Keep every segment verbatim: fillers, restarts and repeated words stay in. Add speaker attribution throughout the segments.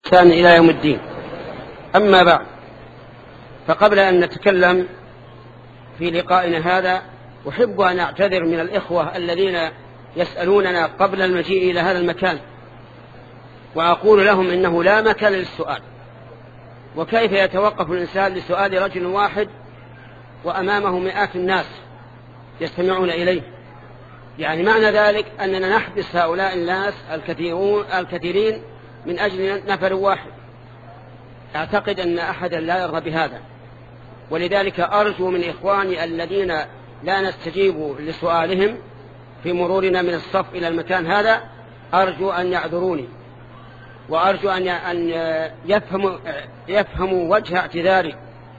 Speaker 1: بإحسان إلى يوم الدين. أما بعد، فقبل أن نتكلم في لقائنا هذا أحب أن أعتذر من الإخوة الذين يسألوننا قبل المجيء إلى هذا المكان، وأقول لهم إنه لا مكان للسؤال، وكيف يتوقف الإنسان لسؤال رجل واحد وأمامه مئات الناس يستمعون إليه؟ يعني معنى ذلك أننا نحبس هؤلاء الناس الكثيرون الكثيرين من أجل نفر واحد. أعتقد أن أحدا لا يرضى بهذا، ولذلك أرجو من إخواني الذين لا نستجيب لسؤالهم في مرورنا من الصف إلى المكان هذا، أرجو أن يعذروني، وأرجو أن يفهموا, يفهموا وجه اعتذاري.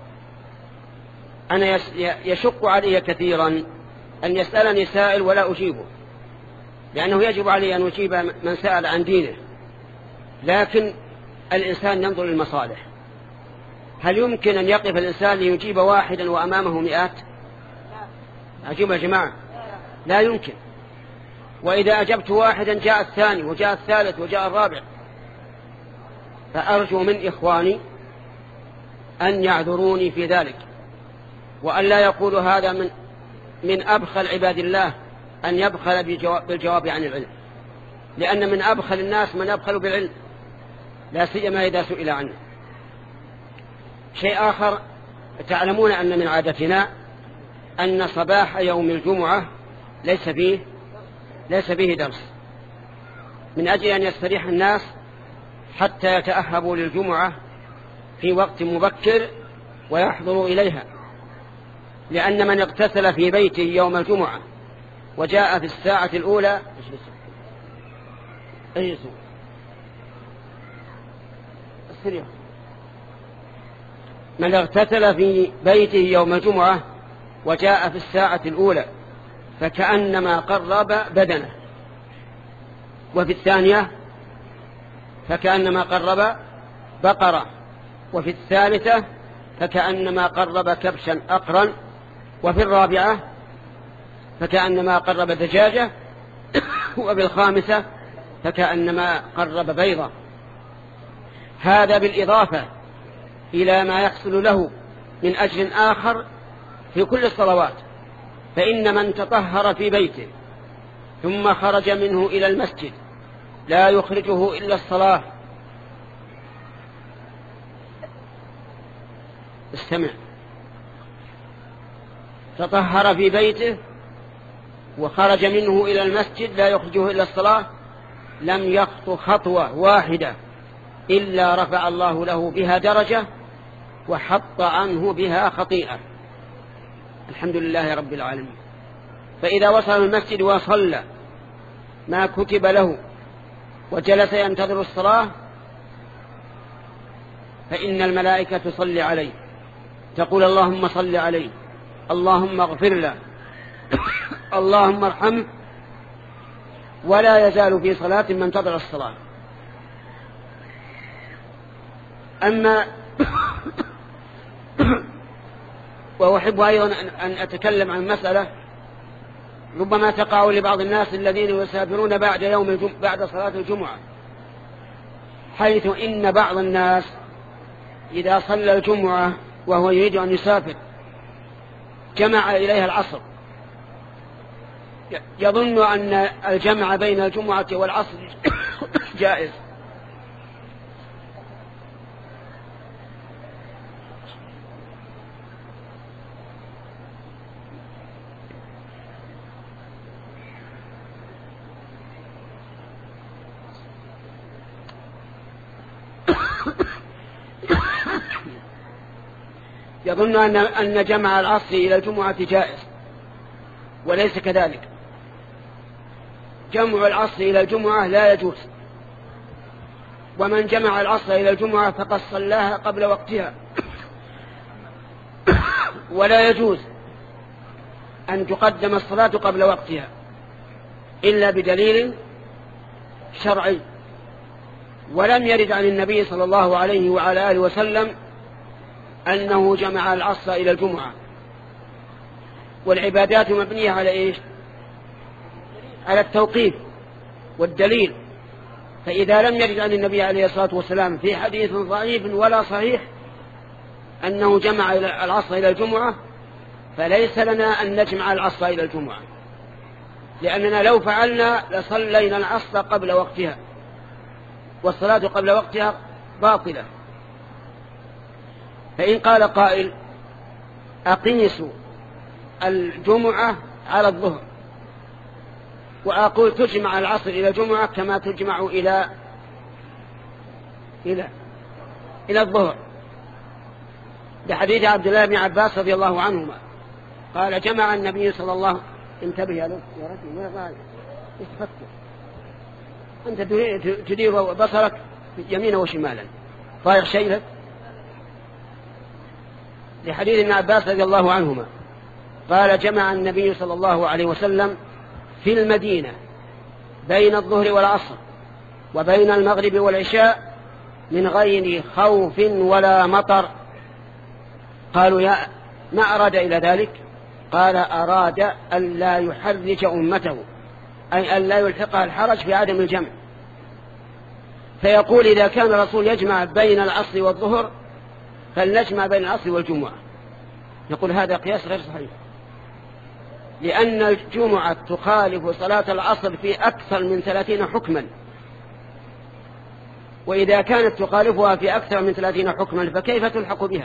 Speaker 1: أنا يشق علي كثيرا أن يسألني سائل ولا أجيبه، لأنه يجب علي أن أجيب من سأل عن دينه، لكن الإنسان ينظر للمصالح. هل يمكن أن يقف الإنسان ليجيب واحدا وأمامه مئات؟ أجيب يا جماعة، لا يمكن. وإذا أجبت واحدا جاء الثاني وجاء الثالث وجاء الرابع. فأرجو من إخواني أن يعذروني في ذلك، وأن لا يقولوا هذا من من أبخل عباد الله أن يبخل بالجواب عن العلم، لأن من أبخل الناس من يبخل بالعلم، لا سيما إذا سئل عنه. شيء آخر، تعلمون أن من عادتنا أن صباح يوم الجمعة ليس فيه ليس فيه درس، من أجل أن يستريح الناس حتى يتأهبوا للجمعة في وقت مبكر ويحضروا إليها. لأن من اغتسل في بيته يوم الجمعة وجاء في الساعة الأولى اجلسوا اجلسوا من اغتسل في بيته يوم الجمعة وجاء في الساعة الأولى فكأنما قرب بدنه، وفي الثانية فكأنما قرب بقرة، وفي الثالثة فكأنما قرب كبشا أقرا، وفي الرابعة فكأنما قرب دجاجة، وفي الخامسة فكأنما قرب بيضة. هذا بالإضافة إلى ما يحصل له من أجر آخر في كل الصلوات. فإن من تطهر في بيته ثم خرج منه إلى المسجد لا يخرجه إلا الصلاة. استمع، تطهر في بيته وخرج منه إلى المسجد لا يخرجه إلا الصلاة، لم يخطو خطوة واحدة إلا رفع الله له بها درجة وحط عنه بها خطيئة. الحمد لله رب العالمين. فإذا وصل المسجد وصلى ما كتب له وجلس ينتظر الصلاة فإن الملائكة تصلي عليه، تقول اللهم صل عليه، اللهم اغفر له، اللهم ارحمه، ولا يزال في صلاة من انتظر الصلاة. أما وأحب أيضا أن أتكلم عن مسألة ربما تقع لبعض الناس الذين يسافرون بعد يوم الجم... بعد صلاة الجمعة، حيث إن بعض الناس إذا صلى الجمعة وهو يريد أن يسافر جمع إليها العصر، يظن أن الجمع بين الجمعة والعصر جائز. يظن أن أن جمع العصر إلى الجمعة جائز، وليس كذلك. جمع العصر إلى الجمعة لا يجوز، ومن جمع العصر إلى الجمعة فقد صلاها قبل وقتها، ولا يجوز أن تقدم الصلاة قبل وقتها إلا بدليل شرعي. ولم يرد عن النبي صلى الله عليه وعلى آله وسلم أنه جمع العصر إلى الجمعة. والعبادات مبنية على إيش؟ على التوقيف والدليل. فإذا لم يرد عن النبي عليه الصلاة والسلام في حديث ضعيف ولا صحيح أنه جمع العصر إلى الجمعة، فليس لنا أن نجمع العصر إلى الجمعة، لأننا لو فعلنا لصلينا العصر قبل وقتها، والصلاة قبل وقتها باطلة. فإن قال قائل أقيس الجمعة على الظهر، وأقول تجمع العصر إلى الجمعة كما تجمع إلى إلى إلى الظهر، لحديث عبد الله بن عباس رضي الله عنهما قال جمع النبي صلى الله عليه وسلم. انتبه يا رجل، ما قال تفكر أنت تدير بصرك يمينا وشمالا، طاير شيء لك. لحديث ابن عباس رضي الله عنهما قال جمع النبي صلى الله عليه وسلم في المدينة بين الظهر والعصر وبين المغرب والعشاء من غير خوف ولا مطر. قالوا يا ما أراد إلى ذلك؟ قال أراد أن لا يحرج أمته، أي أن لا يلحقها الحرج في عدم الجمع. فيقول إذا كان الرسول يجمع بين العصر والظهر فلنجمع بين العصر والجمعة. نقول هذا قياس غير صحيح، لأن الجمعة تخالف صلاة العصر في أكثر من ثلاثين حكما، وإذا كانت تخالفها في أكثر من ثلاثين حكما فكيف تلحق بها؟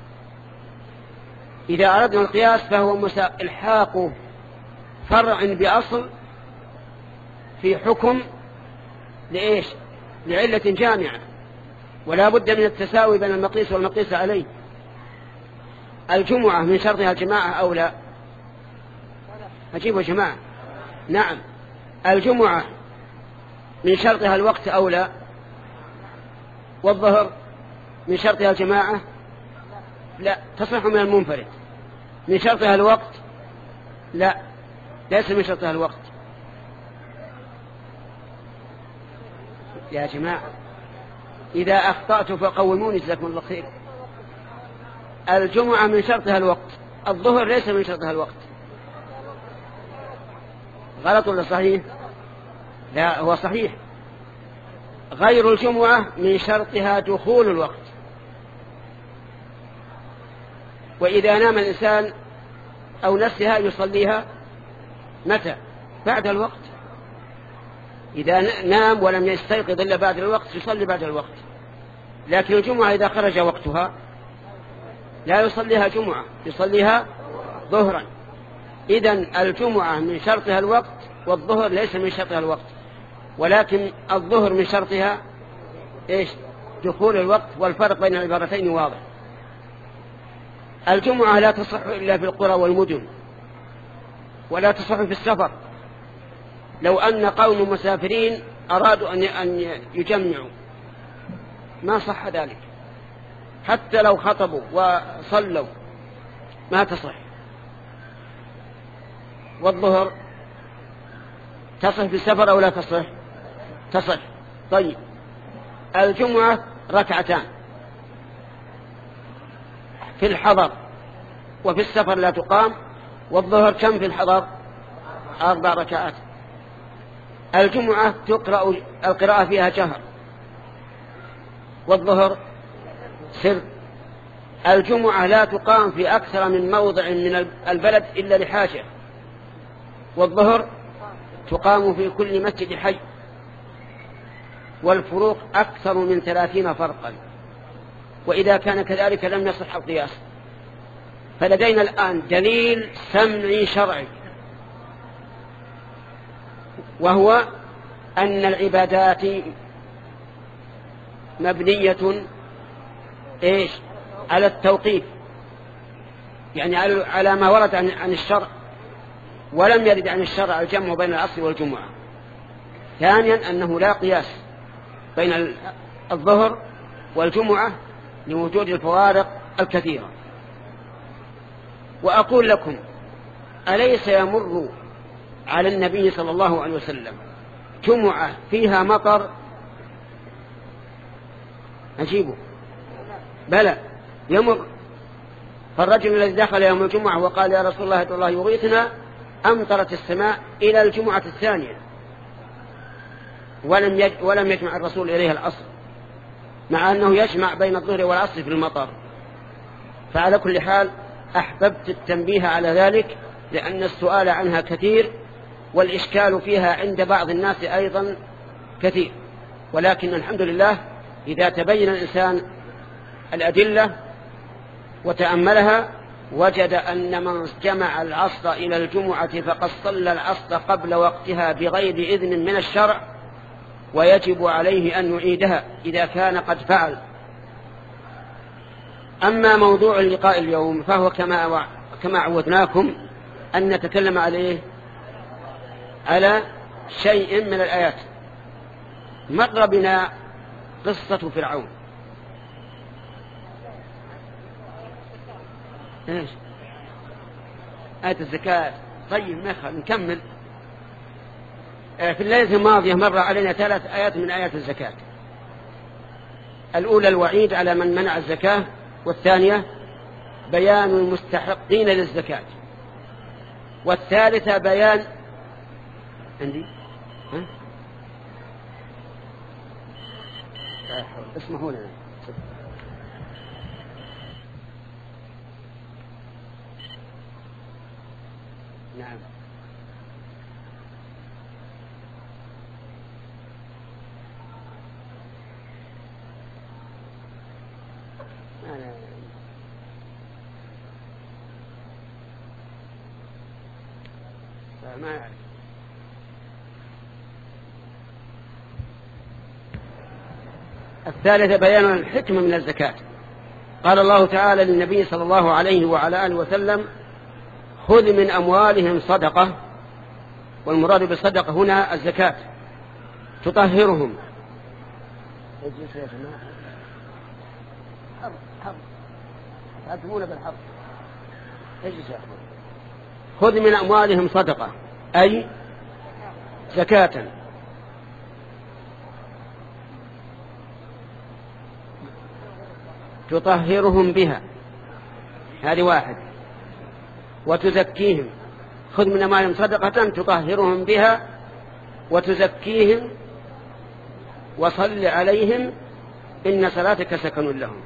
Speaker 1: إذا أردنا القياس فهو إلحاق فرع بأصل في حكم لإيش؟ لعلة جامعة، ولا بد من التساوي بين المقيس والمقيس عليه. الجمعة من شرطها الجماعة أو لا؟ أجيبوا جماعة. نعم. الجمعة من شرطها الوقت أو لا؟ والظهر من شرطها الجماعة؟ لا، تصح من المنفرد. من شرطها الوقت؟ لا، ليس من شرطها الوقت. يا جماعة إذا أخطأت فقوموني جزاكم الله خير. الجمعة من شرطها الوقت، الظهر ليس من شرطها الوقت. غلط ولا صحيح؟ لا، هو صحيح. غير الجمعة من شرطها دخول الوقت، وإذا نام الإنسان أو نسيها يصليها متى؟ بعد الوقت. إذا نام ولم يستيقظ إلا بعد الوقت يصلي بعد الوقت. لكن الجمعة إذا خرج وقتها لا يصليها جمعة، يصليها ظهرا. إذن الجمعة من شرطها الوقت والظهر ليس من شرطها الوقت، ولكن الظهر من شرطها إيش؟ دخول الوقت، والفرق بين العبارتين واضح. الجمعة لا تصح إلا في القرى والمدن، ولا تصح في السفر. لو أن قوم مسافرين أرادوا أن يجمعوا ما صح ذلك، حتى لو خطبوا وصلوا ما تصح. والظهر تصح في السفر أو لا تصح؟ تصح. طيب الجمعة ركعتان في الحضر، وفي السفر لا تقام. والظهر كم في الحضر؟ أربع ركعات. الجمعة تقرأ القراءة فيها جهر، والظهر سر. الجمعة لا تقام في أكثر من موضع من البلد إلا لحاجة، والظهر تقام في كل مسجد حي. والفروق أكثر من ثلاثين فرقا، وإذا كان كذلك لم يصح القياس. فلدينا الآن دليل سمعي شرعي، وهو أن العبادات مبنية إيش؟ على التوقيف، يعني على ما ورد عن الشرع، ولم يرد عن الشرع الجمع بين العصر والجمعة. ثانيا أنه لا قياس بين الظهر والجمعة لوجود الفوارق الكثيرة. وأقول لكم أليس يمر على النبي صلى الله عليه وسلم جمعة فيها مطر؟ أجيبه بلى يمر. فالرجل الذي دخل يوم الجمعة وقال يا رسول الله الله يغيثنا، أمطرت السماء إلى الجمعة الثانية. ولم يج ولم يجمع الرسول إليها العصر، مع أنه يجمع بين الظهر والعصر في المطر. فعلى كل حال أحببت التنبيه على ذلك، لأن السؤال عنها كثير والإشكال فيها عند بعض الناس أيضا كثير، ولكن الحمد لله إذا تبين الإنسان الأدلة وتأملها وجد أن من جمع العصر إلى الجمعة فقد صلى العصر قبل وقتها بغير إذن من الشرع، ويجب عليه أن يعيدها إذا كان قد فعل. أما موضوع اللقاء اليوم فهو كما كما عودناكم أن نتكلم عليه على شيء من الآيات. مر بنا قصة فرعون. إيش؟ آية الزكاة. طيب نكمل. في الليلة الماضية مر علينا ثلاث آيات من آيات الزكاة. الأولى الوعيد على من منع الزكاة، والثانية بيان المستحقين للزكاة، والثالثة بيان عندي ها؟ اسمحوا لنا. نعم. ما أعرف. الثالثة بيان الحكمة من الزكاة. قال الله تعالى للنبي صلى الله عليه وعلى آله وسلم: خذ من أموالهم صدقة، والمراد بالصدقة هنا الزكاة، تطهرهم. خذ من أموالهم صدقة أي زكاة، تطهرهم بها، هذه واحد، وتزكيهم. خذ من أموالهم صدقة تطهرهم بها وتزكيهم وصل عليهم إن صلاتك سكن لهم.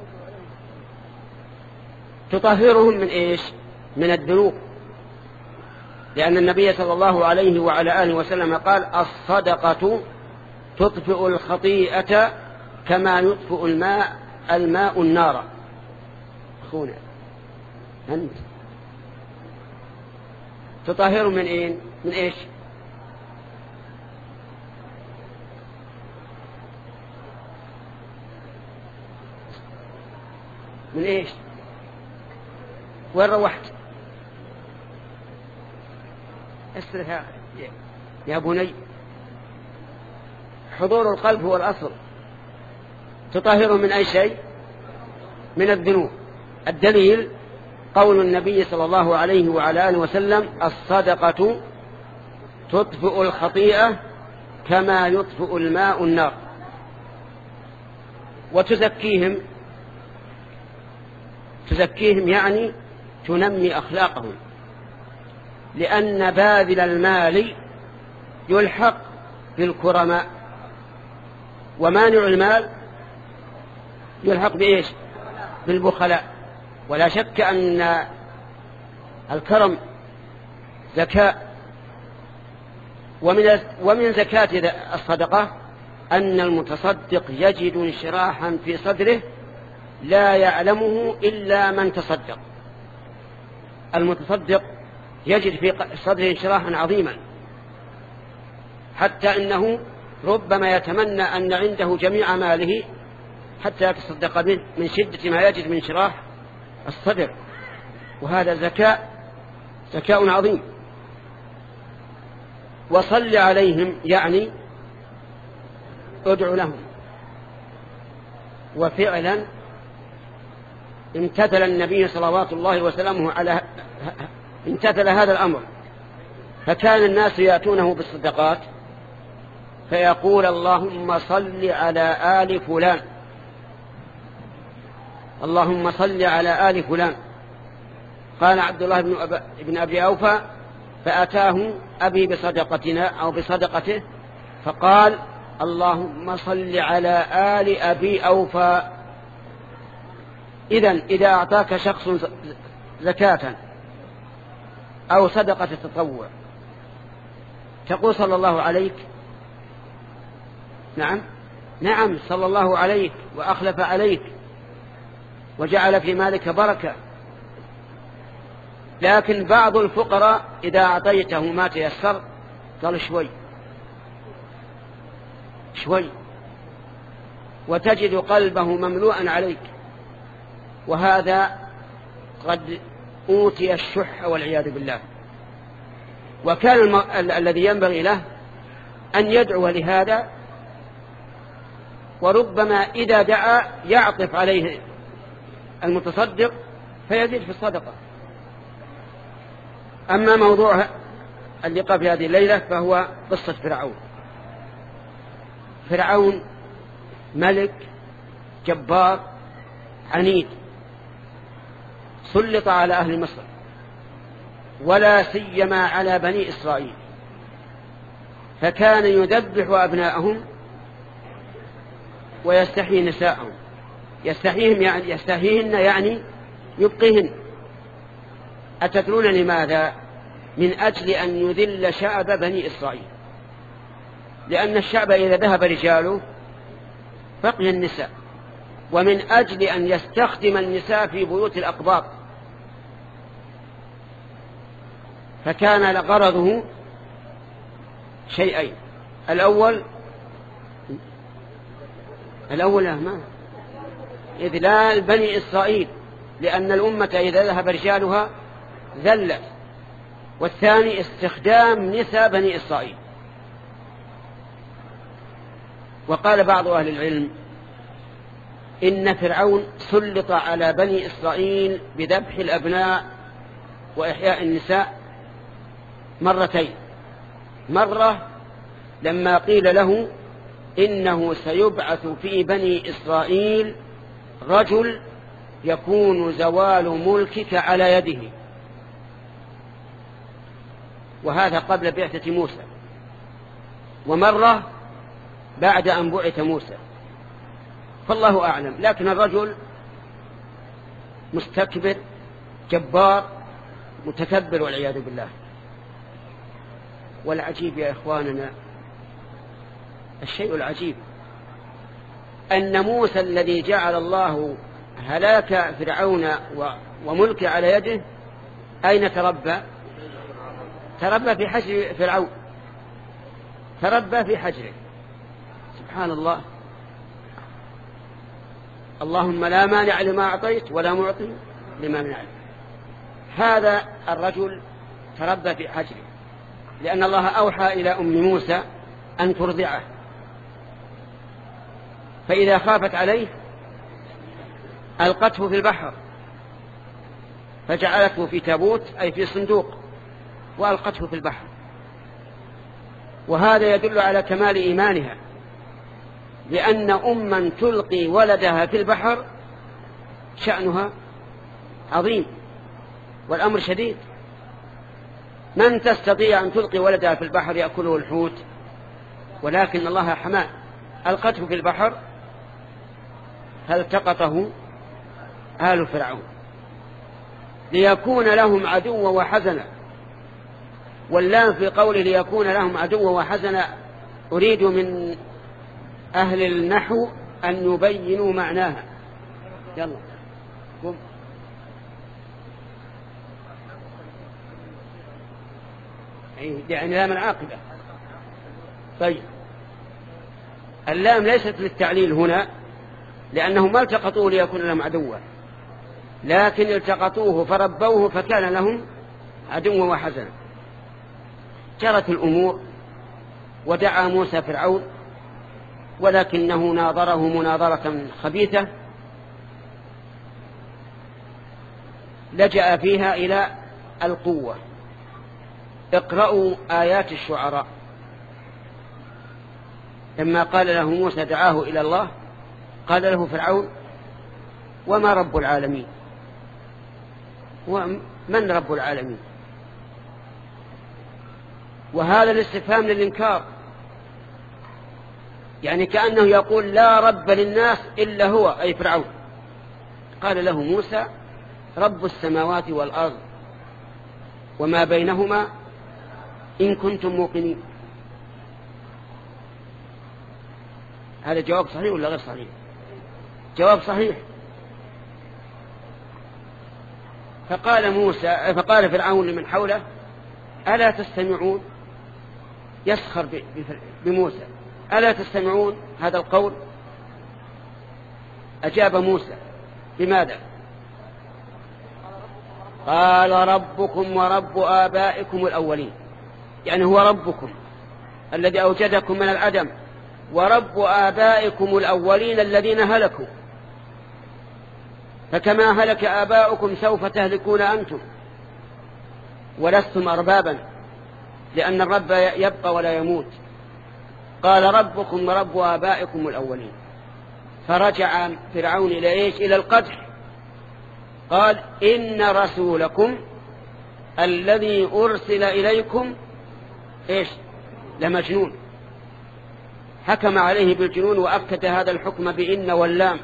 Speaker 1: تطهرهم من إيش؟ من الذنوب، لأن النبي صلى الله عليه وعلى آله وسلم قال: الصدقة تطفئ الخطيئة كما يطفئ الماء الماء النار. أخونا أنت تطهر من إيه؟ من إيش؟ من إيش؟ وين روحت؟ اسرها يا بني. حضور القلب هو الأصل. تطهر من أي شيء؟ من الذنوب. الدليل قول النبي صلى الله عليه وعلى آله وسلم: الصدقة تطفئ الخطيئة كما يطفئ الماء النار. وتزكيهم، تزكيهم يعني تنمي أخلاقهم، لأن باذل المال يلحق بالكرماء، ومانع المال يلحق بإيش؟ بالبخلاء. ولا شك أن الكرم زكاة. ومن ومن زكاة الصدقة أن المتصدق يجد انشراحا في صدره لا يعلمه إلا من تصدق. المتصدق يجد في صدره انشراحا عظيما، حتى إنه ربما يتمنى أن عنده جميع ماله حتى يتصدق به من شدة ما يجد من انشراح الصدر. وهذا زكاء زكاء عظيم. وصل عليهم يعني ادعو لهم. وفعلا امتثل النبي صلوات الله وسلامه على امتثل هذا الأمر، فكان الناس يأتونه بالصدقات فيقول: اللهم صل على آل فلان، اللهم صل على آل فلان. قال عبد الله بن, أب... بن أبي أوفى: فأتاه أبي بصدقتنا أو بصدقته فقال اللهم صل على آل أبي أوفى. إذن إذا أعطاك شخص زكاة أو صدقة تطوع تقول صلى الله عليك؟ نعم نعم صلى الله عليك وأخلف عليك وجعل في مالك بركة. لكن بعض الفقراء إذا أعطيته ما تيسر قال شوي شوي، وتجد قلبه مملوءا عليك، وهذا قد أوتي الشح والعياذ بالله. وكان الم... ال... الذي ينبغي له أن يدعو لهذا، وربما إذا دعا يعطف عليه المتصدق فيزيد في الصدقة. أما موضوع اللقاء في هذه الليلة فهو قصة فرعون. فرعون ملك جبار عنيد سلط على أهل مصر، ولا سيما على بني إسرائيل، فكان يذبح أبناءهم ويستحيي نساءهم. يستحييهم يعني يستحييهن يعني يبقيهن. أتدرون لماذا؟ من أجل أن يذل شعب بني إسرائيل، لأن الشعب إذا ذهب رجاله بقي النساء، ومن أجل أن يستخدم النساء في بيوت الأقباط. فكان غرضه شيئين: الأول الأول ما إذلال بني إسرائيل، لأن الأمة إذا ذهب رجالها ذلت، والثاني استخدام نساء بني إسرائيل. وقال بعض أهل العلم إن فرعون سلط على بني إسرائيل بذبح الأبناء وإحياء النساء مرتين. مرة لما قيل له إنه سيبعث في بني إسرائيل رجل يكون زوال ملكك على يده، وهذا قبل بعثة موسى، ومرة بعد أن بعث موسى، فالله أعلم. لكن الرجل مستكبر جبار متكبر والعياذ بالله. والعجيب يا إخواننا، الشيء العجيب أن موسى الذي جعل الله هلاك فرعون وملك على يده أين تربى؟ تربى في حجر فرعون، تربى في حجره. سبحان الله. اللهم لا مانع لما أعطيت ولا معطي لما منعت. هذا الرجل تربى في حجره، لأن الله أوحى إلى أم موسى أن ترضعه، فإذا خافت عليه ألقته في البحر، فجعلته في تابوت أي في صندوق وألقته في البحر. وهذا يدل على كمال إيمانها، لأن أما تلقي ولدها في البحر شأنها عظيم والأمر شديد. من تستطيع أن تلقي ولدها في البحر يأكله الحوت؟ ولكن الله حماه، ألقته في البحر فالتقطه آل فرعون ليكون لهم عدوا وحزنا. واللام في قوله ليكون لهم عدوا وحزنا أريد من أهل النحو أن يبينوا معناها. يلا قم. يعني لام العاقبة. طيب اللام ليست للتعليل هنا، لأنهم ما التقطوه ليكون لهم عدوا، لكن التقطوه فربوه فكان لهم عدوا وحزنا. جرت الأمور ودعا موسى فرعون، ولكنه ناظره مناظرة خبيثة لجأ فيها إلى القوة. اقرأوا آيات الشعراء. لما قال له موسى دعاه إلى الله قال له فرعون وما رب العالمين؟ ومن رب العالمين؟ وهذا الاستفهام للإنكار، يعني كأنه يقول لا رب للناس إلا هو، أي فرعون. قال له موسى رب السماوات والأرض وما بينهما إن كنتم موقنين. هذا جواب صحيح ولا غير صحيح؟ جواب صحيح. فقال موسى فقال فرعون لمن حوله ألا تستمعون، يسخر بموسى، ألا تستمعون هذا القول؟ أجاب موسى بماذا؟ قال ربكم ورب آبائكم الأولين، يعني هو ربكم الذي أوجدكم من العدم، ورب آبائكم الأولين الذين هلكوا، فكما هلك آباؤكم سوف تهلكون أنتم ولستم أربابا، لأن الرب يبقى ولا يموت. قال ربكم ورب آبائكم الأولين. فرجع فرعون إلى إيش؟ إلى القدح. قال إن رسولكم الذي أرسل إليكم إيش؟ لمجنون. حكم عليه بالجنون وأكد هذا الحكم بإن واللام.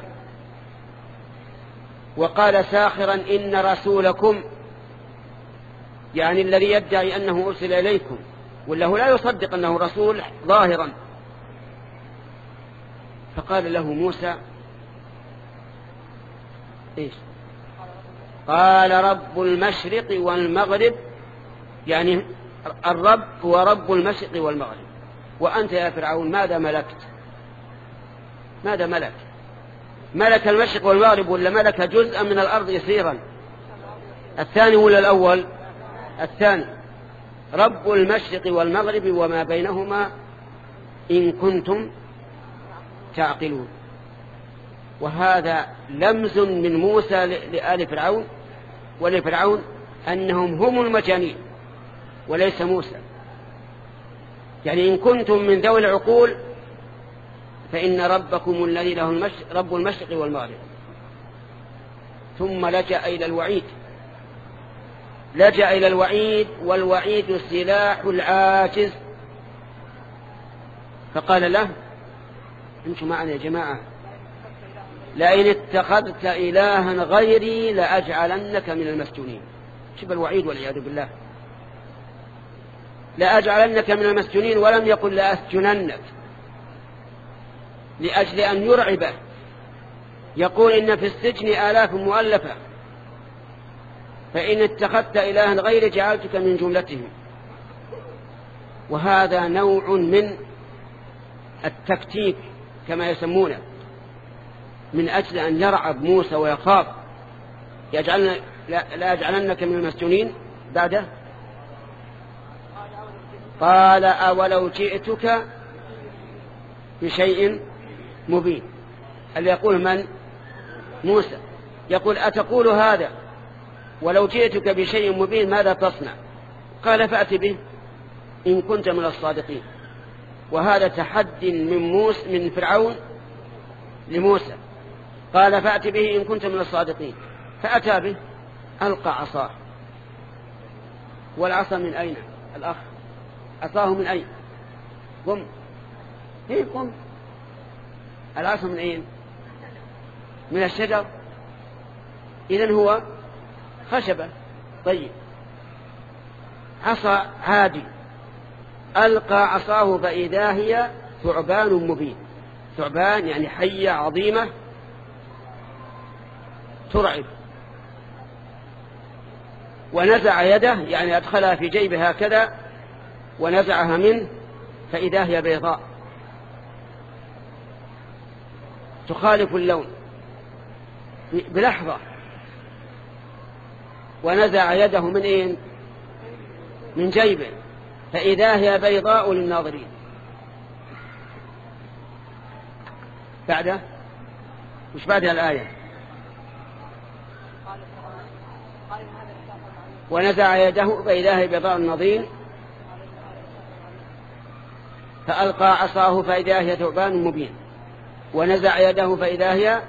Speaker 1: وقال ساخرا إن رسولكم، يعني الذي يدعي أنه أرسل إليكم، والله لا يصدق أنه رسول ظاهرا. فقال له موسى إيش؟ قال رب المشرق والمغرب، يعني الرب هو رب المشرق والمغرب. وأنت يا فرعون ماذا ملكت؟ ماذا ملك؟ ملك المشرق والمغرب ولا ملك جزءا من الأرض يسيرا؟ الثاني ولا الأول؟ الثاني. رب المشرق والمغرب وما بينهما إن كنتم تعقلون. وهذا لمز من موسى لآل فرعون ولفرعون أنهم هم المجانين وليس موسى. يعني إن كنتم من ذوي العقول فإن ربكم الذي له المشرق رب المشرق والمغرب. ثم لجأ إلى الوعيد، لجأ إلى الوعيد، والوعيد سلاح العاجز. فقال له انتم معنا يا جماعة، لئن اتخذت إلها غيري لأجعلنك من المسجونين. شوف الوعيد والعياذ بالله، لأجعلنك من المسجونين، ولم يقل لأسجننك لأجل أن يرعبه. يقول إن في السجن آلاف مؤلفة، فإن اتخذت إلها غيري جعلتك من جملتهم. وهذا نوع من التكتيك كما يسمونه، من أجل أن يرعب موسى ويخاف. يجعلنا لا أجعلنك من المسجونين. بعده قال أولو جئتك بشيء مبين. اللي يقول من؟ موسى. يقول أتقول هذا ولو جئتك بشيء مبين ماذا تصنع؟ قال فأت به إن كنت من الصادقين. وهذا تحد من موسى من فرعون لموسى. قال فأت به إن كنت من الصادقين. فأتى به، ألقى عصاه. والعصا من أين؟ الأخ عصاه من أين؟ قم هي قم. العصا من أين؟ من الشجر. إذن هو خشبة. طيب عصا عادي. ألقى عصاه فإذا هي ثعبان مبين. ثعبان يعني حية عظيمة ترعب. ونزع يده يعني أدخلها في جيبه هكذا ونزعها منه فإذا هي بيضاء تخالف اللون بلحظة. ونزع يده من إيه؟ من جيبه فإذا هي بيضاء للناظرين. بعده مش بعدها الآية ونزع يده فإذا هي بيضاء للناظرين فألقى عصاه فإذا هي ثعبان مبين ونزع يده فإذا هي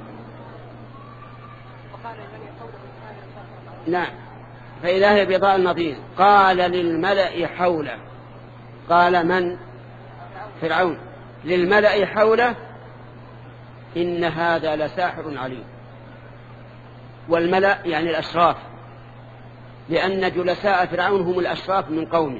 Speaker 1: نعم فإذا هي بيضاء للناظرين. قال للملأ حوله، قال من؟ فرعون للملأ حوله إن هذا لساحر عليم. والملأ يعني الأشراف، لأن جلساء فرعون هم الأشراف من قومه.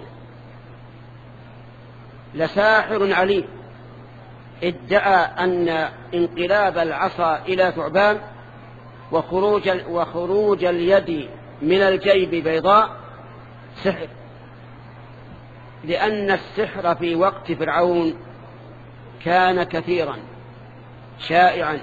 Speaker 1: لساحر عليم ادعى أن انقلاب العصا إلى ثعبان وخروج, وخروج اليد من الجيب بيضاء سحر، لأن السحر في وقت فرعون كان كثيرا شائعا،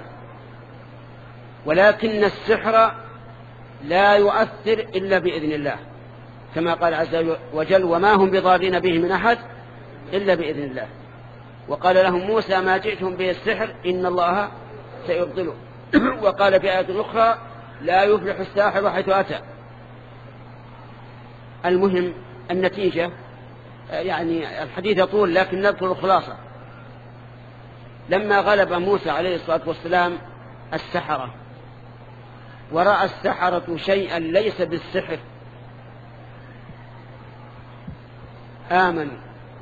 Speaker 1: ولكن السحر لا يؤثر إلا بإذن الله، كما قال عز وجل وما هم بضارين به من أحد إلا بإذن الله. وقال لهم موسى ما جئتم به السحر إن الله سيبطله. وقال في آية أخرى لا يفلح الساحر حيث أتى. المهم النتيجة، يعني الحديث يطول لكن نذكر الخلاصة. لما غلب موسى عليه الصلاة والسلام السحرة ورأى السحرة شيئا ليس بالسحر آمنوا،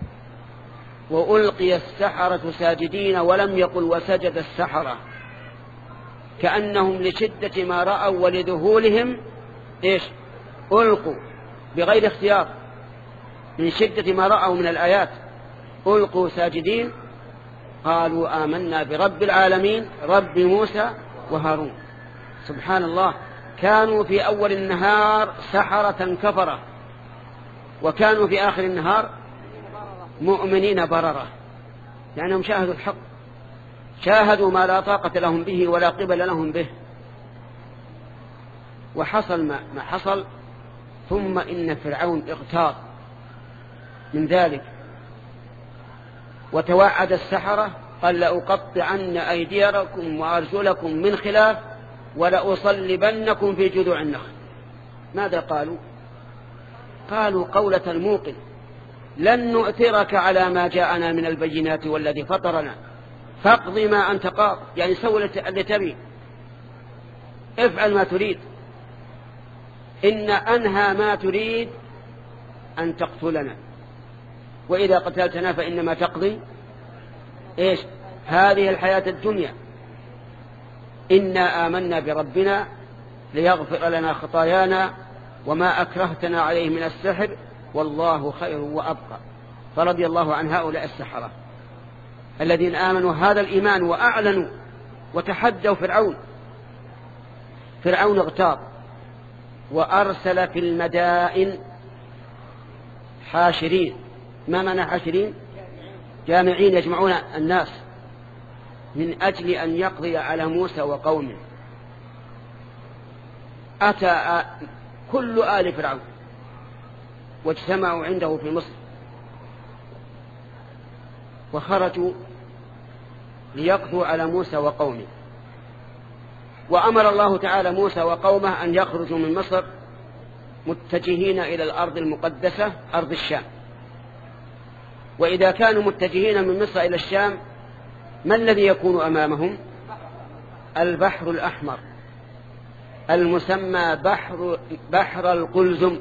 Speaker 1: وألقي السحرة ساجدين ولم يقل وسجد السحرة، كأنهم لشدة ما رأوا ولذهولهم إيش ألقوا بغير اختيار، من شدة ما رأوا من الآيات ألقوا ساجدين قالوا آمنا برب العالمين رب موسى وهارون. سبحان الله، كانوا في أول النهار سحرة كفرة، وكانوا في آخر النهار مؤمنين بررة، لأنهم شاهدوا الحق، شاهدوا ما لا طاقة لهم به ولا قبل لهم به. وحصل ما, ما حصل. ثم إن فرعون اغتاظ من ذلك وتوعد السحرة قال لأقطعن أيديكم وأرجلكم من خلاف ولأصلبنكم في جذوع النخل. ماذا قالوا؟ قالوا قولة الموقن لن نؤثرك على ما جاءنا من البينات والذي فطرنا فاقض ما أنت قاض، يعني سوي اللي تبي، افعل ما تريد، إن أنهى ما تريد أن تقتلنا، وإذا قتلتنا فإنما تقضي إيش هذه الحياة الدنيا، إنا آمنا بربنا ليغفر لنا خطايانا وما أكرهتنا عليه من السحر والله خير وأبقى. فرضي الله عن هؤلاء السحرة الذين آمنوا هذا الإيمان وأعلنوا وتحدوا فرعون. فرعون اغتاظ وأرسل في المدائن حاشرين. ما معنى حاشرين؟ جامعين، يجمعون الناس من أجل أن يقضي على موسى وقومه. أتى كل آل فرعون واجتمعوا عنده في مصر وخرجوا ليقضوا على موسى وقومه. وأمر الله تعالى موسى وقومه أن يخرجوا من مصر متجهين إلى الأرض المقدسة أرض الشام. وإذا كانوا متجهين من مصر إلى الشام ما الذي يكون أمامهم؟ البحر الأحمر المسمى بحر, بحر القلزم.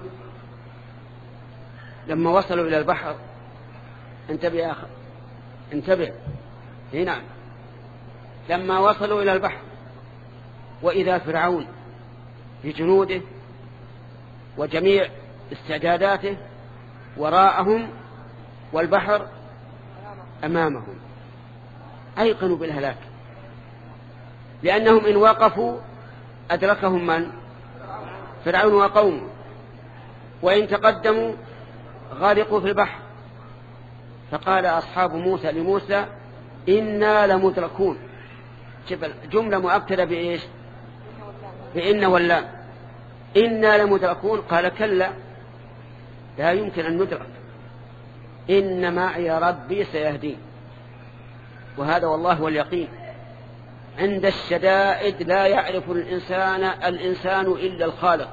Speaker 1: لما وصلوا إلى البحر انتبه يا أخي انتبه هنا، لما وصلوا إلى البحر وإذا فرعون بجنوده وجميع استعداداته وراءهم والبحر أمامهم، أيقنوا بالهلاك، لأنهم إن وقفوا أدركهم من؟ فرعون وقومه، وإن تقدموا غارقوا في البحر. فقال أصحاب موسى لموسى إنا لمدركون. جملة مؤكدة بإيش؟ بإن واللام. إنا لمدركون. قال كلا لا يمكن أن ندرك، إن معي ربي سيهدين. وهذا والله هو اليقين. عند الشدائد لا يعرف الإنسان الإنسان إلا الخالق.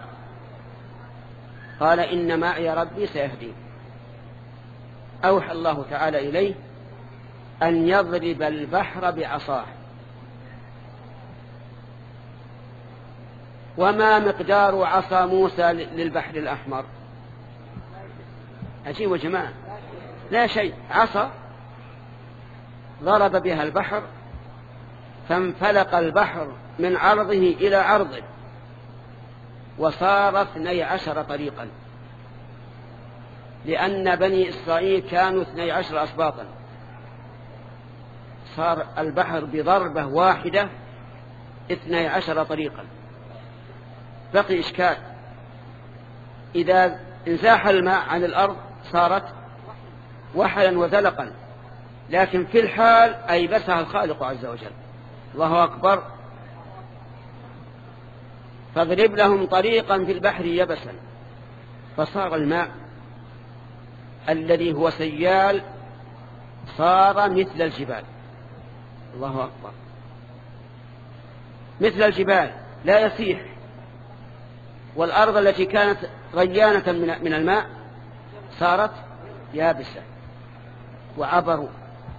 Speaker 1: قال إن معي ربي سيهدين. أوحى الله تعالى إليه أن يضرب البحر بعصاه. وما مقدار عصا موسى للبحر الأحمر؟ عجيب يا جماعة، لا شيء، عصا ضرب بها البحر فانفلق البحر من عرضه إلى عرضه وصار اثني عشر طريقا، لأن بني إسرائيل كانوا اثني عشر أسباطا. صار البحر بضربة واحدة اثني عشر طريقا. بقي إشكال، إذا انزاح الماء عن الأرض صارت وحلا وزلقا، لكن في الحال أيبسها الخالق عز وجل. الله أكبر. فاضرب لهم طريقا في البحر يبسا، فصار الماء الذي هو سيال صار مثل الجبال. الله أكبر. مثل الجبال لا يسيح. والأرض التي كانت غيانة من الماء صارت يابسة. وعبروا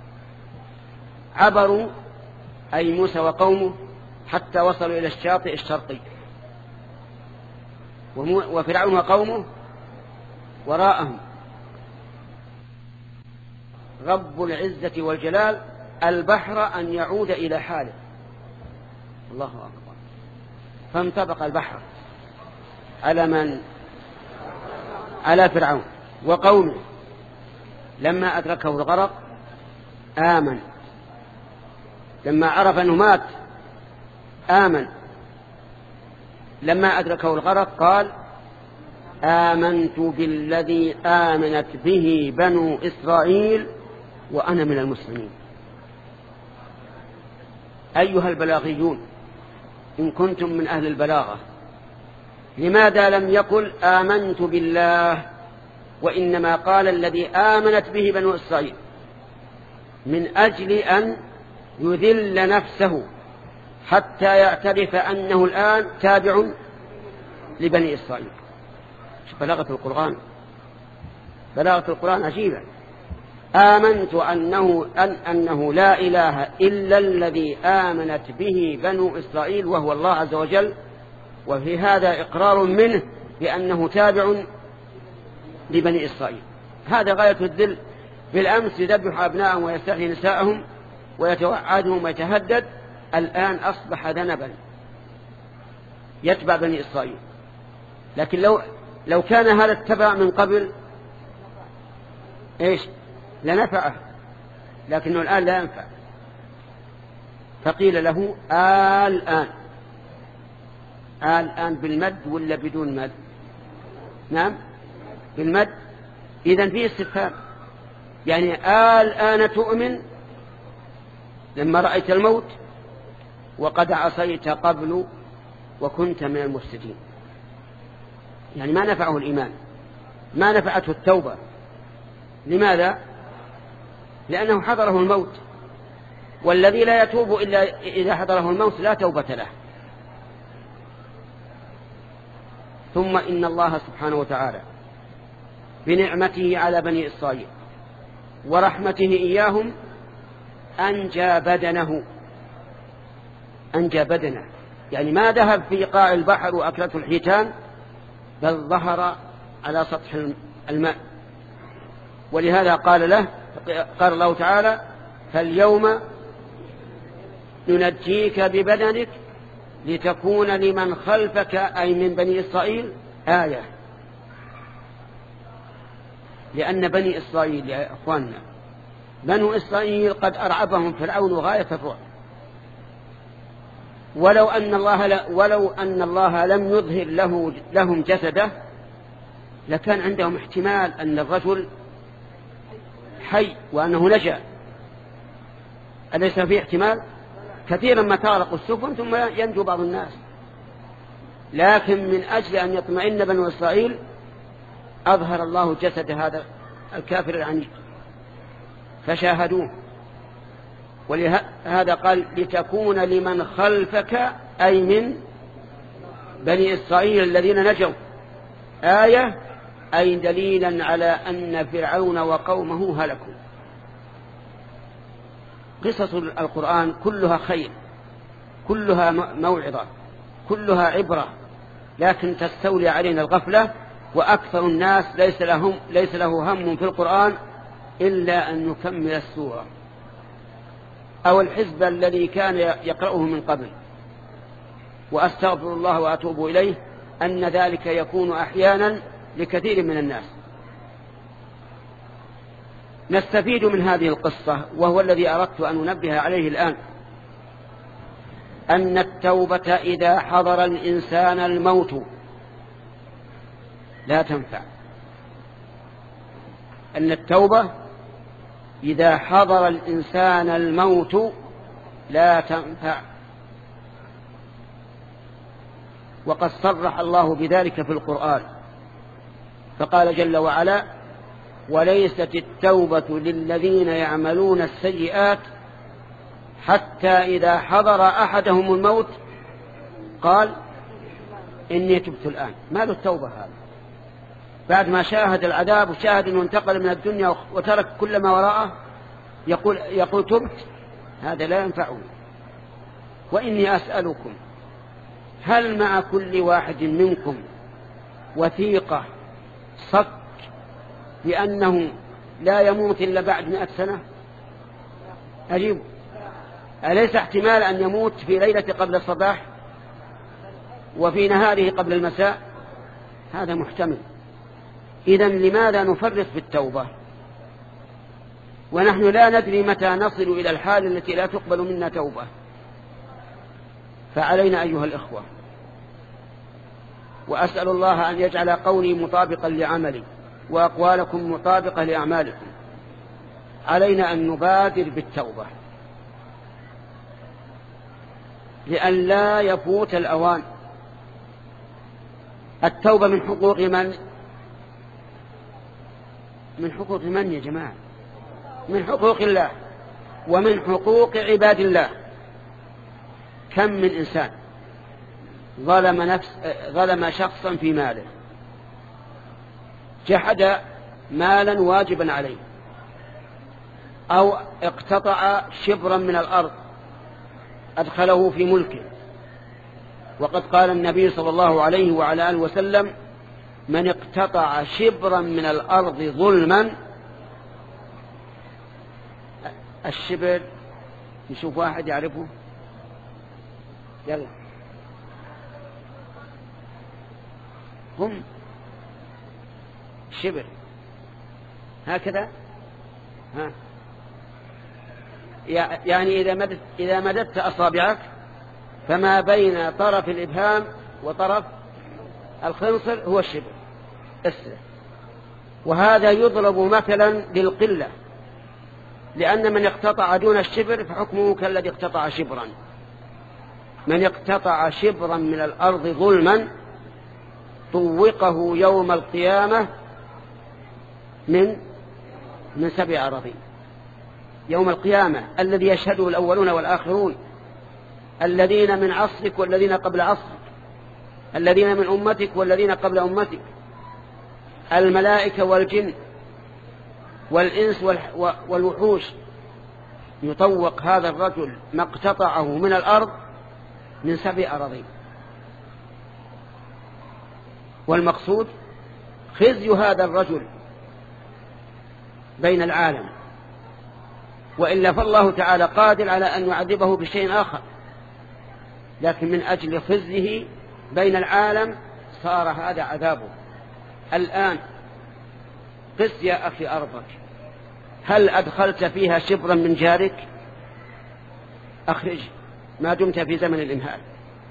Speaker 1: عبروا أي موسى وقومه حتى وصلوا إلى الشاطئ الشرقي، وفرعون وقومه وراءهم. رب العزة والجلال البحر أن يعود إلى حاله. الله أكبر. فانطبق البحر على من؟ على فرعون وقومه. لما أدركه الغرق آمن، لما عرف أنه مات آمن. لما أدركه الغرق قال آمنت بالذي آمنت به بنو إسرائيل وأنا من المسلمين. أيها البلاغيون إن كنتم من أهل البلاغة، لماذا لم يقل آمنت بالله، وإنما قال الذي آمنت به بنو إسرائيل؟ من أجل أن يذل نفسه حتى يعترف أنه الآن تابع لبني إسرائيل. بلاغة القرآن، بلاغة القرآن عجيبة. آمنت أنه, أن أنه لا إله إلا الذي آمنت به بنو إسرائيل وهو الله عز وجل، وفي هذا إقرار منه بأنه تابع لبني إسرائيل. هذا غاية الذل. بالأمس يذبح أبناءهم ويستحيي نساءهم ويتوعدهم ويتهدد، الآن أصبح ذنبا يتبع بني إسرائيل. لكن لو لو كان هذا التبع من قبل إيش لنفعه، لكنه الآن لا ينفع. فقيل له الآن. الآن بالمد ولا بدون مد؟ نعم بالمد. إذن فيه استفهام، يعني الآن تؤمن لما رأيت الموت وقد عصيت قبل وكنت من المفسدين. يعني ما نفعه الإيمان، ما نفعته التوبة. لماذا؟ لأنه حضره الموت، والذي لا يتوب إلا إذا حضره الموت لا توبة له. ثم إن الله سبحانه وتعالى بنعمته على بني إسرائيل ورحمته إياهم أنجى بدنه. أنجى بدنه يعني ما ذهب في قاع البحر وأكلته الحيتان، بل ظهر على سطح الماء. ولهذا قال له قال الله تعالى فاليوم ننجيك ببدنك لتكون لمن خلفك أي من بني إسرائيل آية. لأن بني إسرائيل يا أخواننا، بنو إسرائيل قد أرعبهم فرعون غاية الرعب. ولو أن الله ل... ولو أن الله لم يظهر له لهم جسده لكان عندهم احتمال أن الرجل حي وأنه نجا. أليس فيه احتمال؟ كثيرا ما تغرق السفن ثم ينجو بعض الناس. لكن من أجل أن يطمئن بنو إسرائيل أظهر الله جسد هذا الكافر العنيد فشاهدوه. ولهذا قال لتكون لمن خلفك أي من بني إسرائيل الذين نجوا آية، أي دليلا على أن فرعون وقومه هلكوا. قصص القرآن كلها خير، كلها موعظة، كلها عبرة، لكن تستولي علينا الغفلة، وأكثر الناس ليس لهم ليس له هم في القرآن إلا أن نكمل السورة. أو الحزب الذي كان يقرأه من قبل، وأستغفر الله وأتوب إليه، أن ذلك يكون أحيانا لكثير من الناس. نستفيد من هذه القصة، وهو الذي أردت أن أنبه عليه الآن، أن التوبة إذا حضر الإنسان الموت لا تنفع. أن التوبة إذا حضر الإنسان الموت لا تنفع، وقد صرح الله بذلك في القرآن، فقال جل وعلا: وليست التوبة للذين يعملون السيئات حتى إذا حضر أحدهم الموت قال إني تبت الآن. ما له التوبة هذا؟ بعد ما شاهد العذاب وشاهد أنه انتقل من الدنيا وترك كل ما وراءه يقول, يقول تبت؟ هذا لا ينفعه. وإني أسألكم، هل مع كل واحد منكم وثيقة صك بأنه لا يموت إلا بعد مئة سنة؟ أجيب، أليس احتمال أن يموت في ليلة قبل الصباح وفي نهاره قبل المساء؟ هذا محتمل. إذن لماذا نفرط في التوبة ونحن لا ندري متى نصل إلى الحال التي لا تقبل منا توبة؟ فعلينا أيها الإخوة، وأسأل الله أن يجعل قولي مطابقا لعملي وأقوالكم مطابقة لأعمالكم، علينا أن نبادر بالتوبة لأن لا يفوت الأوان. التوبة من حقوق من؟ من حقوق من يا جماعة؟ من حقوق الله ومن حقوق عباد الله. كم من إنسان ظلم, نفس ظلم شخصا في ماله، جحد مالا واجبا عليه، أو اقتطع شبرا من الأرض أدخله في ملكه. وقد قال النبي صلى الله عليه وعلى آله وسلم: من اقتطع شبرا من الأرض ظلما. الشبر نشوف واحد يعرفه، يلا هم شبر هكذا، ها يعني إذا مددت, إذا مددت أصابعك فما بين طرف الإبهام وطرف الخنصر هو الشبر. اسره. وهذا يضرب مثلا للقلة، لأن من اقتطع دون الشبر فحكمه كالذي اقتطع شبرا. من اقتطع شبرا من الأرض ظلما طوقه يوم القيامة من من سبع أراضين. يوم القيامة الذي يشهده الأولون والآخرون، الذين من عصرك والذين قبل عصرك، الذين من أمتك والذين قبل أمتك، الملائكة والجن والإنس والوحوش. يطوق هذا الرجل ما اقتطعه من الأرض من سبع أراضين. والمقصود خزي هذا الرجل بين العالم، وإلا فالله تعالى قادر على أن يعذبه بشيء آخر، لكن من أجل خزيه بين العالم صار هذا عذابه. الآن قس يا أخي أرضك، هل أدخلت فيها شبرا من جارك؟ أخرج ما دمت في زمن الإمهال،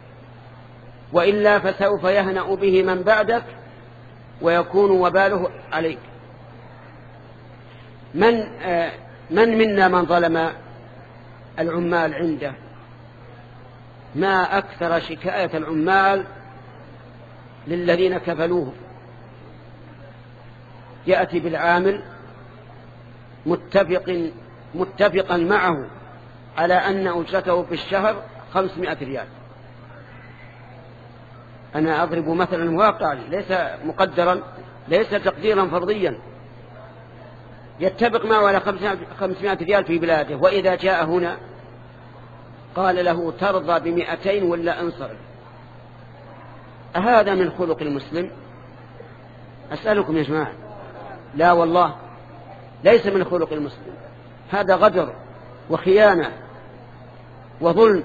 Speaker 1: وإلا فسوف يهنأ به من بعدك ويكون وباله عليك. من آه من منا من ظلم العمال عنده؟ ما أكثر شكاية العمال للذين كفلوه. يأتي بالعامل متفق متفقا معه على أن أجرته في الشهر خمسمائة ريال. أنا أضرب مثلا واقعا ليس مقدرا، ليس تقديرا فرضيا. يتفق معه على خمسمائة ريال في بلاده، وإذا جاء هنا قال له ترضى بمئتين ولا انصرف. أهذا من خلق المسلم؟ أسألكم يا جماعة، لا والله ليس من خلق المسلم. هذا غدر وخيانة وظلم،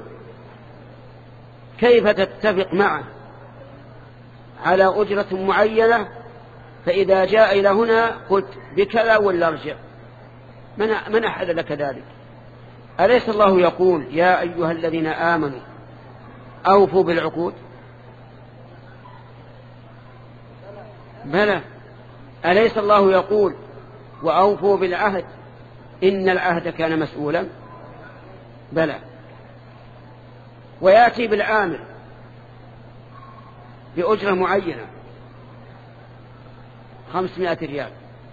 Speaker 1: كيف تتفق معه على أجرة معينة فإذا جاء إلى هنا قلت بكذا ولا ارجع؟ من من أحد لك ذلك؟ أليس الله يقول يا أيها الذين آمنوا أوفوا بالعقود؟ بلى. أليس الله يقول وأوفوا بالعهد إن العهد كان مسؤولا؟ بلى. ويأتي بالعامل بأجرة معينة خمسمائة ريال،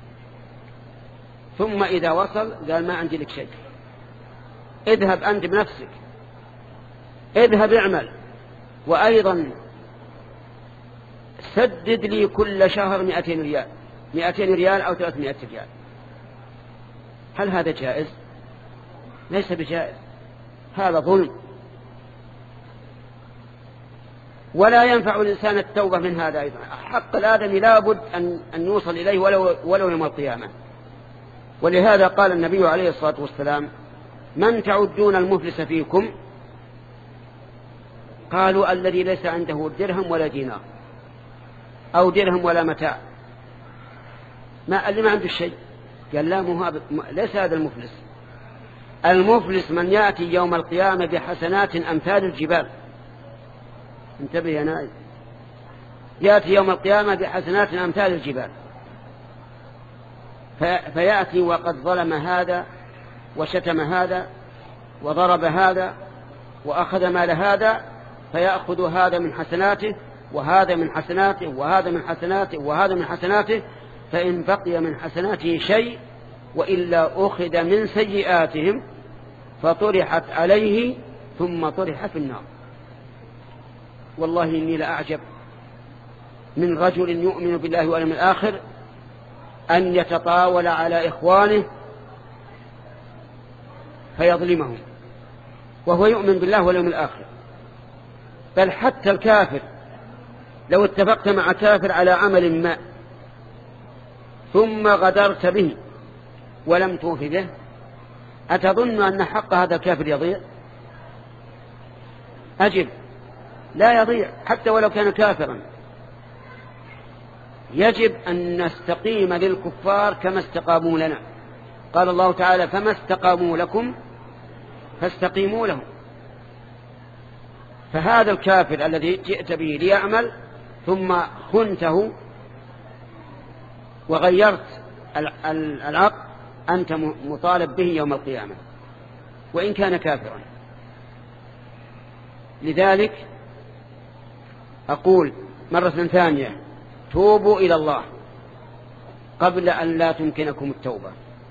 Speaker 1: ثم إذا وصل قال ما عندي لك شيء، اذهب أنت بنفسك، اذهب اعمل، وأيضا سدد لي كل شهر مئتين ريال، مئتين ريال أو ثلاثمائة ريال. هل هذا جائز؟ ليس بجائز، هذا ظلم. ولا ينفع الإنسان التوبة من هذا أيضا. حق الآدمي لا بد أن, أن يوصل إليه ولو, ولو يوم القيامة. ولهذا قال النبي عليه الصلاة والسلام من تعدون المفلس فيكم؟ قالوا الذي ليس عنده درهم ولا دينار، أو درهم ولا متاع، ما اللي ما عنده شيء. قال لا، مو ليس هذا المفلس. المفلس من يأتي يوم القيامة بحسنات أمثال الجبال. انتبه يا نائب، يأتي يوم القيامة بحسنات أمثال الجبال، فيأتي وقد ظلم هذا وشتم هذا وضرب هذا وأخذ مال هذا، فيأخذ هذا من حسناته وهذا من حسناته وهذا من حسناته وهذا من حسناته، فإن بقي من حسناته شيء وإلا أخذ من سيئاتهم فطرحت عليه ثم طرح في النار. والله إني لأعجب من رجل يؤمن بالله واليوم الآخر أن يتطاول على إخوانه فيظلمهم وهو يؤمن بالله واليوم الآخر. بل حتى الكافر لو اتفقت مع كافر على عمل ما ثم غدرت به ولم توفي به، أتظن أن حق هذا الكافر يضيع؟ أجب، لا يضيع حتى ولو كان كافرا. يجب أن نستقيم للكفار كما استقاموا لنا. قال الله تعالى فما استقاموا لكم فاستقيموا لهم. فهذا الكافر الذي جئت به ليعمل ثم خنته وغيرت العقد أنت مطالب به يوم القيامة وإن كان كافرا. لذلك أقول مرة ثانية توبوا إلى الله قبل أن لا تمكنكم التوبة.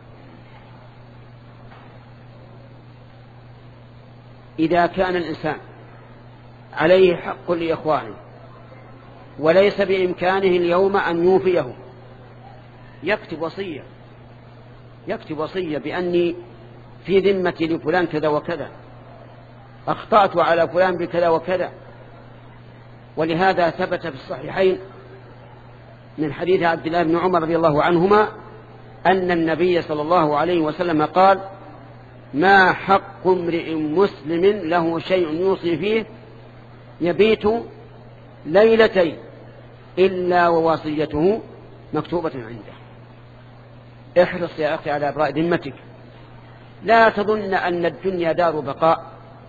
Speaker 1: إذا كان الإنسان عليه حق لإخوانه وليس بإمكانه اليوم أن يوفيه، يكتب وصية، يكتب وصية بأني في ذمتي لفلان كذا وكذا، أخطأت على فلان بكذا وكذا. ولهذا ثبت في الصحيحين من حديث عبد الله بن عمر رضي الله عنهما أن النبي صلى الله عليه وسلم قال ما حق امرئ مسلم له شيء يوصي فيه يبيت ليلتين إلا ووصيته مكتوبة عنده. احرص يا أخي على إبراء ذمتك، لا تظن أن الدنيا دار بقاء،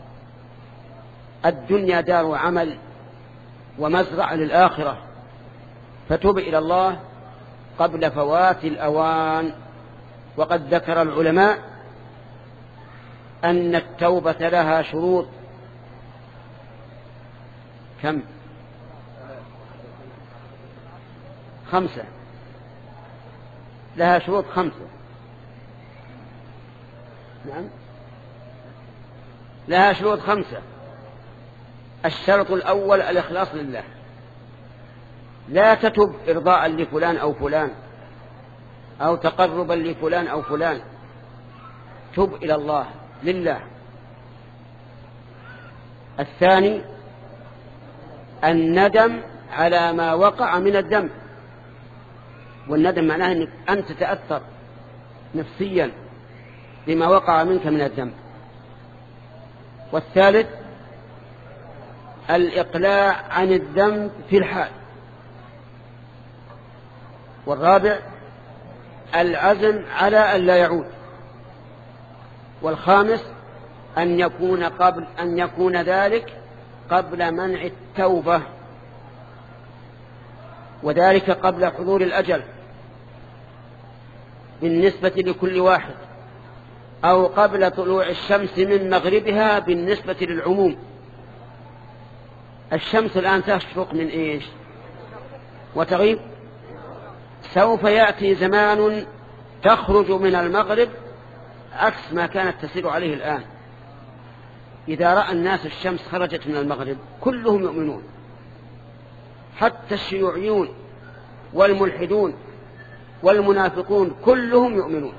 Speaker 1: الدنيا دار عمل ومزرعة للآخرة، فتوب إلى الله قبل فوات الأوان. وقد ذكر العلماء أن التوبة لها شروط. كم؟ خمسة. لها شروط خمسة. نعم، لها شروط خمسة. الشرط الأول الإخلاص لله، لا تتب إرضاء لفلان أو فلان أو تقربا لفلان أو فلان، تب إلى الله لله. الثاني الندم على ما وقع من الذنب، والندم معناه أنك أنت تتأثر نفسيا بما وقع منك من الذنب. والثالث الإقلاع عن الذنب في الحال، والرابع العزم على أن لا يعود، والخامس أن يكون قبل أن يكون ذلك قبل منع التوبة، وذلك قبل حضور الأجل بالنسبة لكل واحد، أو قبل طلوع الشمس من مغربها بالنسبة للعموم. الشمس الآن تشرق من إيش وتغيب؟ سوف يأتي زمان تخرج من المغرب عكس ما كانت تسير عليه الآن. إذا رأى الناس الشمس خرجت من المغرب كلهم يؤمنون، حتى الشيوعيون والملحدون والمنافقون كلهم يؤمنون،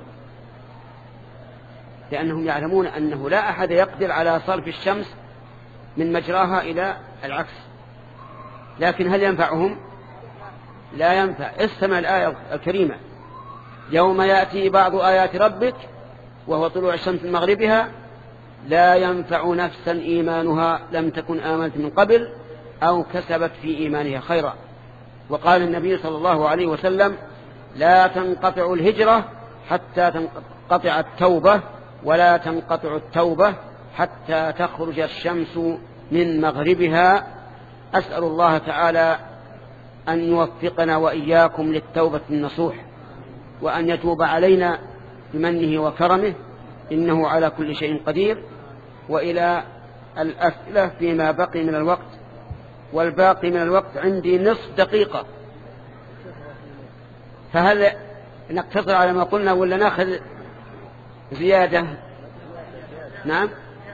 Speaker 1: لأنهم يعلمون أنه لا أحد يقدر على صرف الشمس من مجراها إلى العكس. لكن هل ينفعهم؟ لا ينفع. استمع الآية الكريمة: يوم يأتي بعض آيات ربك وهو طلوع الشمس من مغربها لا ينفع نفسا إيمانها لم تكن آمنت من قبل أو كسبت في إيمانها خيرا. وقال النبي صلى الله عليه وسلم: لا تنقطع الهجرة حتى تنقطع التوبة، ولا تنقطع التوبة حتى تخرج الشمس من مغربها. أسأل الله تعالى أن يوفقنا وإياكم للتوبة النصوح، وأن يتوب علينا بمنه وكرمه، إنه على كل شيء قدير. وإلى الأسئلة فيما بقي من الوقت، والباقي من الوقت عندي نصف دقيقة، فهل نقتصر على ما قلنا ولا ناخذ زيادة؟ نعم،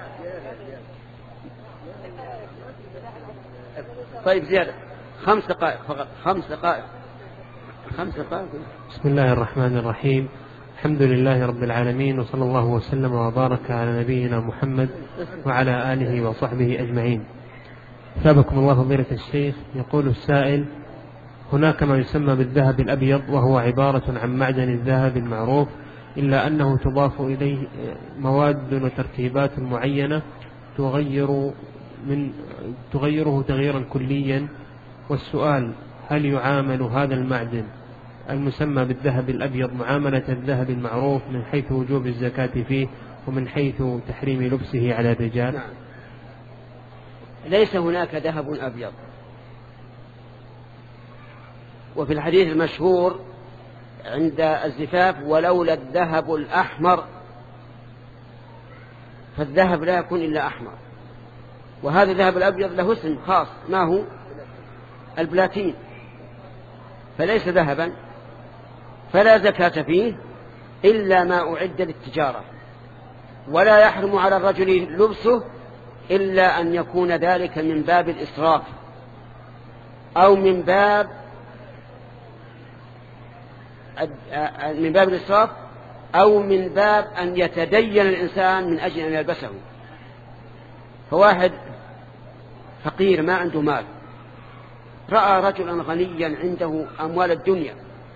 Speaker 1: طيب زيادة خمس دقائق فقط. خمس دقائق خمس دقائق
Speaker 2: بسم الله الرحمن الرحيم. الحمد لله رب العالمين، وصلى الله وسلم وبارك على نبينا محمد وعلى آله وصحبه أجمعين. ثابكم الله فضيلة الشيخ. يقول السائل: هناك ما يسمى بالذهب الأبيض، وهو عبارة عن معدن الذهب المعروف، إلا أنه تضاف إليه مواد وتركيبات معينة تغير من تغيره تغييرا كليا. والسؤال: هل يعامل هذا المعدن المسمى بالذهب الأبيض معاملة الذهب المعروف من حيث وجوب الزكاة فيه ومن حيث تحريم لبسه على الرجال؟
Speaker 1: نعم. ليس هناك ذهب أبيض. وفي الحديث المشهور عند الزفاف: ولولا الذهب الأحمر، فالذهب لا يكون إلا أحمر. وهذا الذهب الأبيض له اسم خاص، ما هو؟ البلاتين، فليس ذهبا، فلا زكاة فيه إلا ما أعد للتجارة، ولا يحرم على الرجل لبسه إلا أن يكون ذلك من باب الإسراف، أو من باب من باب الإسراف أو من باب أن يتدين الإنسان من أجل أن يلبسه. فواحد فقير ما عنده مال رأى رجلا غنيا عنده أموال الدنيا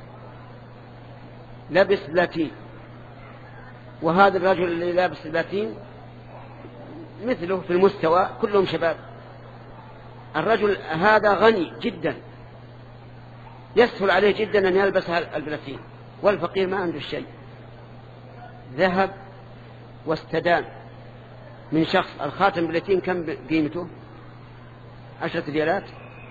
Speaker 1: لبس بلاتين، وهذا الرجل اللي لابس بلاتين مثله في المستوى كلهم شباب، الرجل هذا غني جدا يسهل عليه جدا أن يلبس البلاتين، والفقير ما عنده شيء. ذهب واستدان من شخص الخاتم بلاتين كم قيمته؟ عشرة ريالات،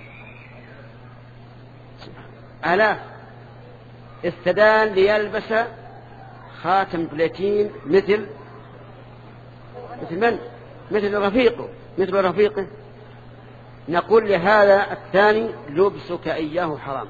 Speaker 1: آلاف. استدان ليلبس خاتم بلاتين مثل مثل من؟ مثل رفيقه مثل رفيقه نقول لهذا الثاني: لبسك إياه حرام،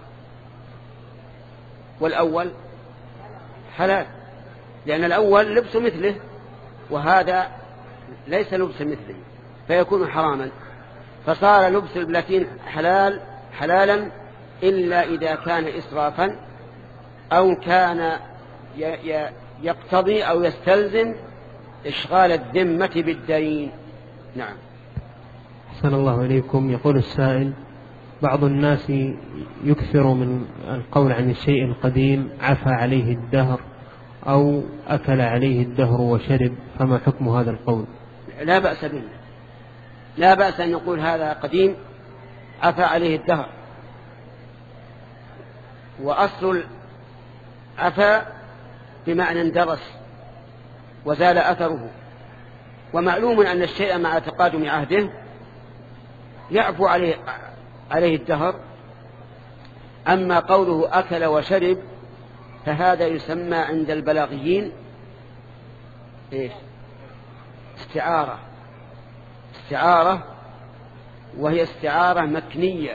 Speaker 1: والأول حلال، لأن الأول لبس مثله وهذا ليس لبس مثله، فيكون حراما. فصار لبس البلاتين حلال حلالا إلا إذا كان إسرافا أو كان يقتضي أو يستلزم إشغال الذمة بالدين. نعم.
Speaker 2: أحسن الله إليكم. يقول السائل: بعض الناس يكثر من القول عن الشيء القديم: عفى عليه الدهر، أو أكل عليه الدهر وشرب، فما حكم هذا القول؟
Speaker 1: لا بأس به، لا بأس أن يقول هذا قديم عفى عليه الدهر. وأصل عفى بمعنى اندرس وزال أثره، ومعلوم أن الشيء مع تقادم عهده يعفو عليه, عليه الدهر. أما قوله أكل وشرب فهذا يسمى عند البلاغيين إيش؟ استعارة، استعارة، وهي استعارة مكنية،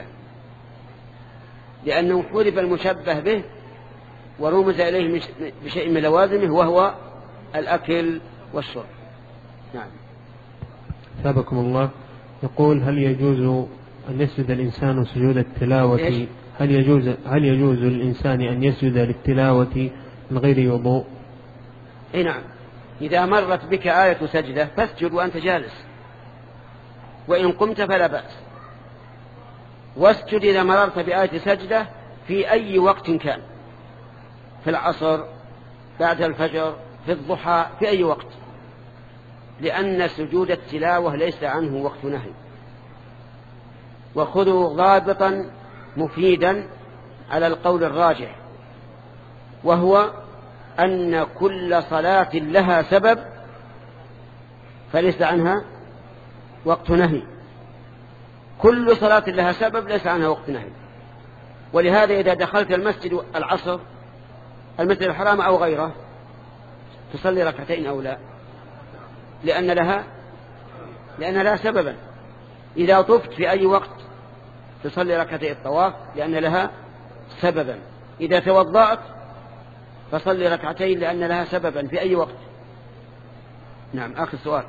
Speaker 1: لأنه حذف المشبه به ورمز إليه بشيء من لوازمه وهو الأكل والشرب. نعم.
Speaker 2: ثابكم الله. يقول هل يجوز أن يسجد الإنسان سجود التلاوة؟ هل يجوز هل يجوز للإنسان أن يسجد للتلاوة من غير وضوء؟
Speaker 1: أي نعم، إذا مرت بك آية سجدة فاسجد وأنت جالس، وإن قمت فلا بأس. واسجد إذا مررت بآية سجدة في أي وقت كان، في العصر، بعد الفجر، في الضحى، في أي وقت، لأن سجود التلاوة ليس عنه وقت نهي. وخذوا ضابطا مفيدا على القول الراجح، وهو أن كل صلاة لها سبب فليس عنها وقت نهي. كل صلاة لها سبب ليس عنها وقت نهي. ولهذا إذا دخلت المسجد العصر، المسجد الحرام أو غيره، تصلي ركعتين أو لا، لأن لها لأن لها سببا. إذا طفت في أي وقت تصلي ركعتي الطواف لأن لها سببا. إذا توضأت فصلي ركعتين لأن لها سببا في أي وقت. نعم. آخر سؤال.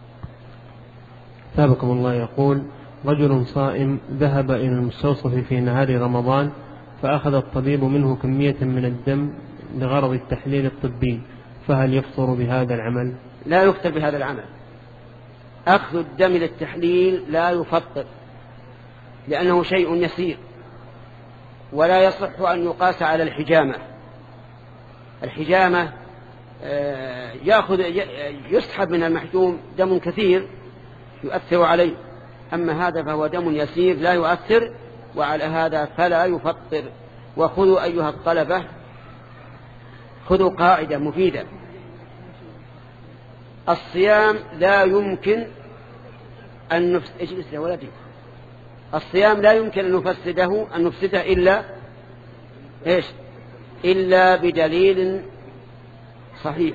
Speaker 2: ثابكم الله. يقول رجل صائم ذهب إلى المستوصف في نهار رمضان فأخذ الطبيب منه كمية من الدم لغرض التحليل الطبي، فهل يفطر بهذا العمل؟
Speaker 1: لا يفطر بهذا العمل. أخذ الدم للتحليل لا يفطر، لأنه شيء يسير ولا يصح أن يقاس على الحجامة. الحجامة يأخذ يسحب من المحجوم دم كثير يؤثر عليه، أما هذا فهو دم يسير لا يؤثر، وعلى هذا فلا يفطر. وخذوا أيها الطلبة، خذوا قاعدة مفيدة: الصيام لا يمكن أن نفسد اجلس يا ولدي الصيام لا يمكن أن نفسده أن نفسده إلا إيش؟ إلا بدليل صحيح.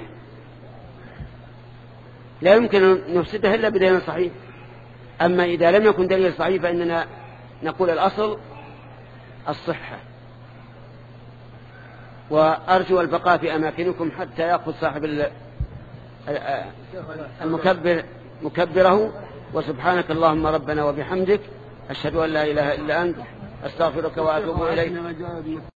Speaker 1: لا يمكن أن نفسده إلا بدليل صحيح. أما إذا لم يكن دليل صحيح فإننا نقول الأصل الصحة. وأرجو البقاء في أماكنكم حتى يأخذ صاحب المكبر مكبره. وسبحانك اللهم ربنا وبحمدك، أشهد أن لا إله إلا أنت، أستغفرك وأتوب إليك.